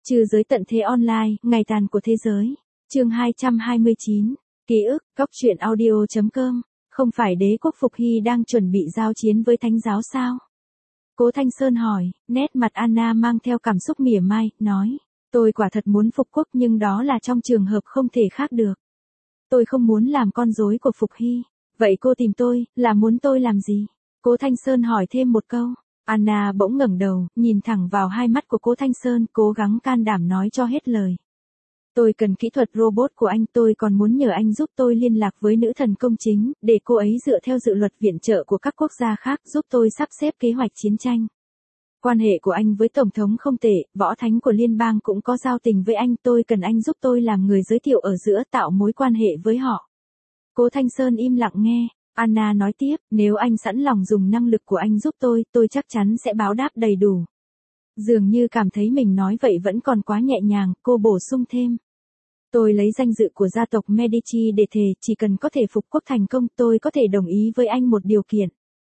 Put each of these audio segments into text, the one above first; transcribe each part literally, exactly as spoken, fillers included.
Trừ giới tận thế online, ngày tàn của thế giới. Chương hai trăm hai mươi chín. Ký ức, góc truyện audio chấm com. Không phải đế quốc Phục Hy đang chuẩn bị giao chiến với thánh giáo sao? Cố Thanh Sơn hỏi, nét mặt Anna mang theo cảm xúc mỉa mai, nói. Tôi quả thật muốn phục quốc nhưng đó là trong trường hợp không thể khác được. Tôi không muốn làm con rối của Phục Hy. Vậy cô tìm tôi, là muốn tôi làm gì? Cố Thanh Sơn hỏi thêm một câu. Anna bỗng ngẩng đầu, nhìn thẳng vào hai mắt của Cố Thanh Sơn, cố gắng can đảm nói cho hết lời. Tôi cần kỹ thuật robot của anh, tôi còn muốn nhờ anh giúp tôi liên lạc với nữ thần công chính, để cô ấy dựa theo dự luật viện trợ của các quốc gia khác giúp tôi sắp xếp kế hoạch chiến tranh. Quan hệ của anh với Tổng thống không tệ, võ thánh của liên bang cũng có giao tình với anh, tôi cần anh giúp tôi làm người giới thiệu ở giữa, tạo mối quan hệ với họ. Cố Thanh Sơn im lặng nghe. Anna nói tiếp, nếu anh sẵn lòng dùng năng lực của anh giúp tôi, tôi chắc chắn sẽ báo đáp đầy đủ. Dường như cảm thấy mình nói vậy vẫn còn quá nhẹ nhàng, cô bổ sung thêm. Tôi lấy danh dự của gia tộc Medici để thề, chỉ cần có thể phục quốc thành công, tôi có thể đồng ý với anh một điều kiện.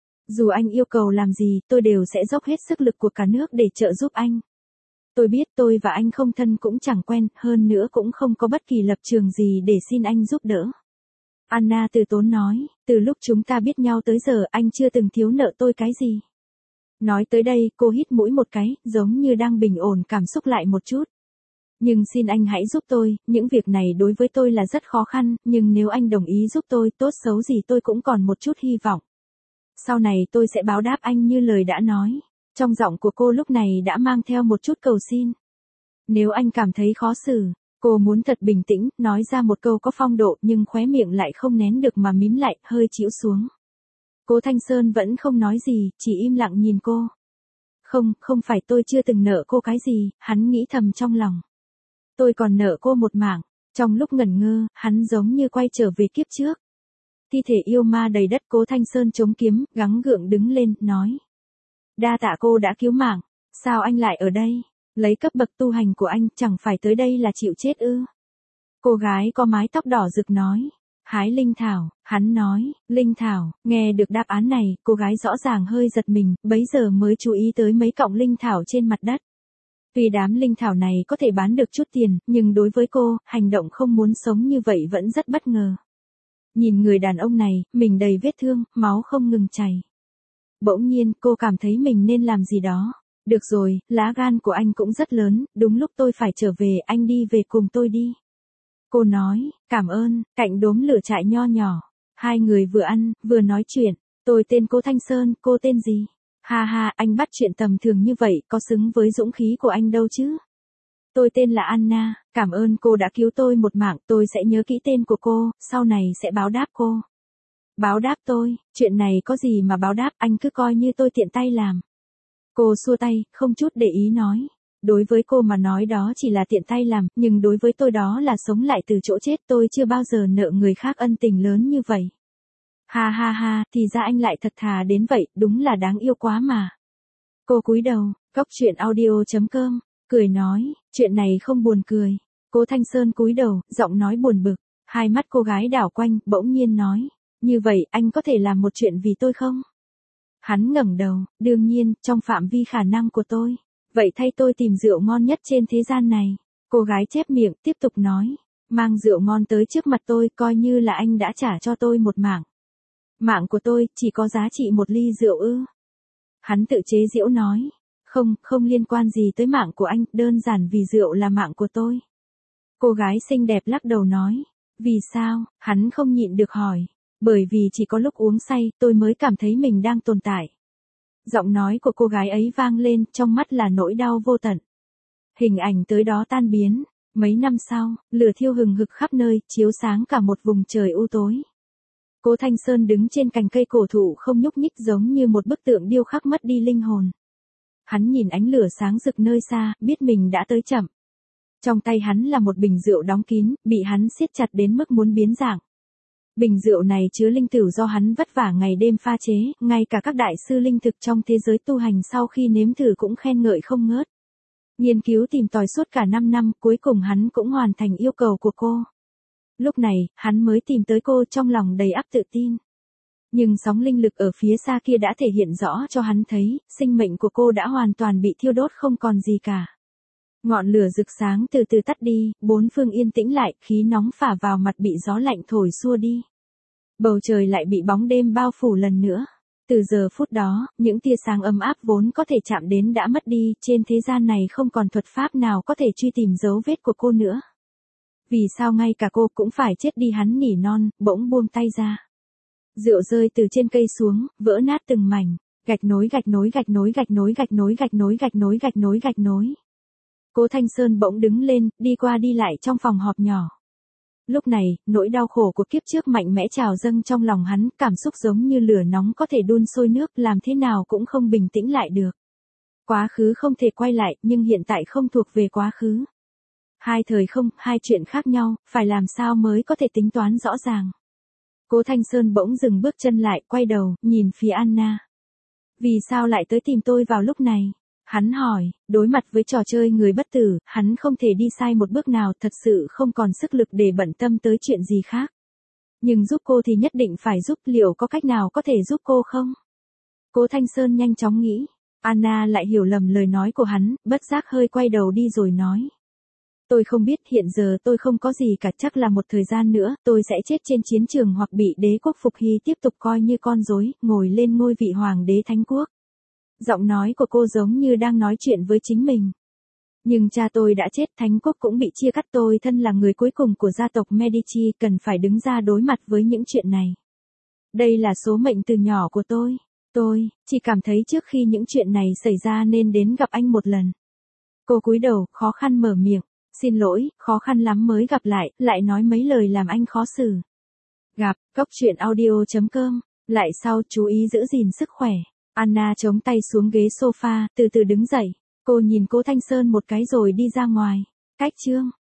Dù anh yêu cầu làm gì, tôi đều sẽ dốc hết sức lực của cả nước để trợ giúp anh. Tôi biết tôi và anh không thân cũng chẳng quen, hơn nữa cũng không có bất kỳ lập trường gì để xin anh giúp đỡ. Anna từ tốn nói, từ lúc chúng ta biết nhau tới giờ anh chưa từng thiếu nợ tôi cái gì. Nói tới đây, cô hít mũi một cái, giống như đang bình ổn cảm xúc lại một chút. Nhưng xin anh hãy giúp tôi, những việc này đối với tôi là rất khó khăn, nhưng nếu anh đồng ý giúp tôi, tốt xấu gì tôi cũng còn một chút hy vọng. Sau này tôi sẽ báo đáp anh như lời đã nói. Trong giọng của cô lúc này đã mang theo một chút cầu xin. Nếu anh cảm thấy khó xử, cô muốn thật bình tĩnh, nói ra một câu có phong độ nhưng khóe miệng lại không nén được mà mím lại, hơi chĩu xuống. Cố Thanh Sơn vẫn không nói gì, chỉ im lặng nhìn cô. Không, không phải tôi chưa từng nợ cô cái gì, hắn nghĩ thầm trong lòng. Tôi còn nợ cô một mảng. Trong lúc ngẩn ngơ, hắn giống như quay trở về kiếp trước. Thi thể yêu ma đầy đất. Cố Thanh Sơn chống kiếm, gắng gượng đứng lên, nói. Đa tạ cô đã cứu mạng. Sao anh lại ở đây? Lấy cấp bậc tu hành của anh, chẳng phải tới đây là chịu chết ư? Cô gái có mái tóc đỏ rực nói. Hái linh thảo, hắn nói, linh thảo. Nghe được đáp án này, cô gái rõ ràng hơi giật mình, bấy giờ mới chú ý tới mấy cọng linh thảo trên mặt đất. Tuy đám linh thảo này có thể bán được chút tiền, nhưng đối với cô, hành động không muốn sống như vậy vẫn rất bất ngờ. Nhìn người đàn ông này, mình đầy vết thương, máu không ngừng chảy. Bỗng nhiên, cô cảm thấy mình nên làm gì đó. Được rồi, lá gan của anh cũng rất lớn, đúng lúc tôi phải trở về, anh đi về cùng tôi đi. Cô nói, cảm ơn, cạnh đốm lửa trại nho nhỏ. Hai người vừa ăn, vừa nói chuyện. Tôi tên Cố Thanh Sơn, cô tên gì? Ha ha, anh bắt chuyện tầm thường như vậy, có xứng với dũng khí của anh đâu chứ? Tôi tên là Anna, cảm ơn cô đã cứu tôi một mạng, tôi sẽ nhớ kỹ tên của cô, sau này sẽ báo đáp cô. Báo đáp tôi, chuyện này có gì mà báo đáp, anh cứ coi như tôi tiện tay làm. Cô xua tay, không chút để ý nói. Đối với cô mà nói đó chỉ là tiện tay làm, nhưng đối với tôi đó là sống lại từ chỗ chết, tôi chưa bao giờ nợ người khác ân tình lớn như vậy. Ha ha ha, thì ra anh lại thật thà đến vậy, đúng là đáng yêu quá mà. Cô cúi đầu, góc truyện audio chấm com, cười nói, chuyện này không buồn cười. Cố Thanh Sơn cúi đầu, giọng nói buồn bực, hai mắt cô gái đảo quanh, bỗng nhiên nói, như vậy anh có thể làm một chuyện vì tôi không? Hắn ngẩng đầu, đương nhiên, trong phạm vi khả năng của tôi. Vậy thay tôi tìm rượu ngon nhất trên thế gian này. Cô gái chép miệng, tiếp tục nói, mang rượu ngon tới trước mặt tôi, coi như là anh đã trả cho tôi một mạng. Mạng của tôi, chỉ có giá trị một ly rượu ư? Hắn tự chế giễu nói, không, không liên quan gì tới mạng của anh, đơn giản vì rượu là mạng của tôi. Cô gái xinh đẹp lắc đầu nói, vì sao? Hắn không nhịn được hỏi, bởi vì chỉ có lúc uống say, tôi mới cảm thấy mình đang tồn tại. Giọng nói của cô gái ấy vang lên, trong mắt là nỗi đau vô tận. Hình ảnh tới đó tan biến. Mấy năm sau, lửa thiêu hừng hực khắp nơi, chiếu sáng cả một vùng trời u tối. Cố Thanh Sơn đứng trên cành cây cổ thụ không nhúc nhích, giống như một bức tượng điêu khắc mất đi linh hồn. Hắn nhìn ánh lửa sáng rực nơi xa, biết mình đã tới chậm. Trong tay hắn là một bình rượu đóng kín, bị hắn siết chặt đến mức muốn biến dạng. Bình rượu này chứa linh tử do hắn vất vả ngày đêm pha chế, ngay cả các đại sư linh thực trong thế giới tu hành sau khi nếm thử cũng khen ngợi không ngớt. Nghiên cứu tìm tòi suốt cả năm năm, cuối cùng hắn cũng hoàn thành yêu cầu của cô. Lúc này, hắn mới tìm tới cô trong lòng đầy ắp tự tin. Nhưng sóng linh lực ở phía xa kia đã thể hiện rõ cho hắn thấy, sinh mệnh của cô đã hoàn toàn bị thiêu đốt không còn gì cả. Ngọn lửa rực sáng từ từ tắt đi, bốn phương yên tĩnh lại, khí nóng phả vào mặt bị gió lạnh thổi xua đi. Bầu trời lại bị bóng đêm bao phủ lần nữa. Từ giờ phút đó, những tia sáng ấm áp vốn có thể chạm đến đã mất đi, trên thế gian này không còn thuật pháp nào có thể truy tìm dấu vết của cô nữa. Vì sao ngay cả cô cũng phải chết đi, hắn nỉ non, bỗng buông tay ra. Rượu rơi từ trên cây xuống, vỡ nát từng mảnh, gạch nối gạch nối gạch nối gạch nối gạch nối gạch nối gạch nối gạch nối gạch nối. Cố Thanh Sơn bỗng đứng lên, đi qua đi lại trong phòng họp nhỏ. Lúc này, nỗi đau khổ của kiếp trước mạnh mẽ trào dâng trong lòng hắn, cảm xúc giống như lửa nóng có thể đun sôi nước, làm thế nào cũng không bình tĩnh lại được. Quá khứ không thể quay lại, nhưng hiện tại không thuộc về quá khứ. Hai thời không, hai chuyện khác nhau, phải làm sao mới có thể tính toán rõ ràng. Cố Thanh Sơn bỗng dừng bước chân lại, quay đầu, nhìn phía Anna. Vì sao lại tới tìm tôi vào lúc này? Hắn hỏi, đối mặt với trò chơi người bất tử, hắn không thể đi sai một bước nào, thật sự không còn sức lực để bận tâm tới chuyện gì khác. Nhưng giúp cô thì nhất định phải giúp, liệu có cách nào có thể giúp cô không? Cố Thanh Sơn nhanh chóng nghĩ. Anna lại hiểu lầm lời nói của hắn, bất giác hơi quay đầu đi rồi nói. Tôi không biết, hiện giờ tôi không có gì cả, chắc là một thời gian nữa, tôi sẽ chết trên chiến trường hoặc bị đế quốc Phục Hy tiếp tục coi như con rối, ngồi lên ngôi vị hoàng đế thánh quốc. Giọng nói của cô giống như đang nói chuyện với chính mình. Nhưng cha tôi đã chết, thánh quốc cũng bị chia cắt, tôi thân là người cuối cùng của gia tộc Medici, cần phải đứng ra đối mặt với những chuyện này. Đây là số mệnh từ nhỏ của tôi. Tôi chỉ cảm thấy trước khi những chuyện này xảy ra nên đến gặp anh một lần. Cô cúi đầu, khó khăn mở miệng. Xin lỗi, khó khăn lắm mới gặp lại, lại nói mấy lời làm anh khó xử. Gặp, cốc truyện audio chấm com. Lại sau, chú ý giữ gìn sức khỏe. Anna chống tay xuống ghế sofa, từ từ đứng dậy. Cô nhìn Cố Thanh Sơn một cái rồi đi ra ngoài. Cách chương.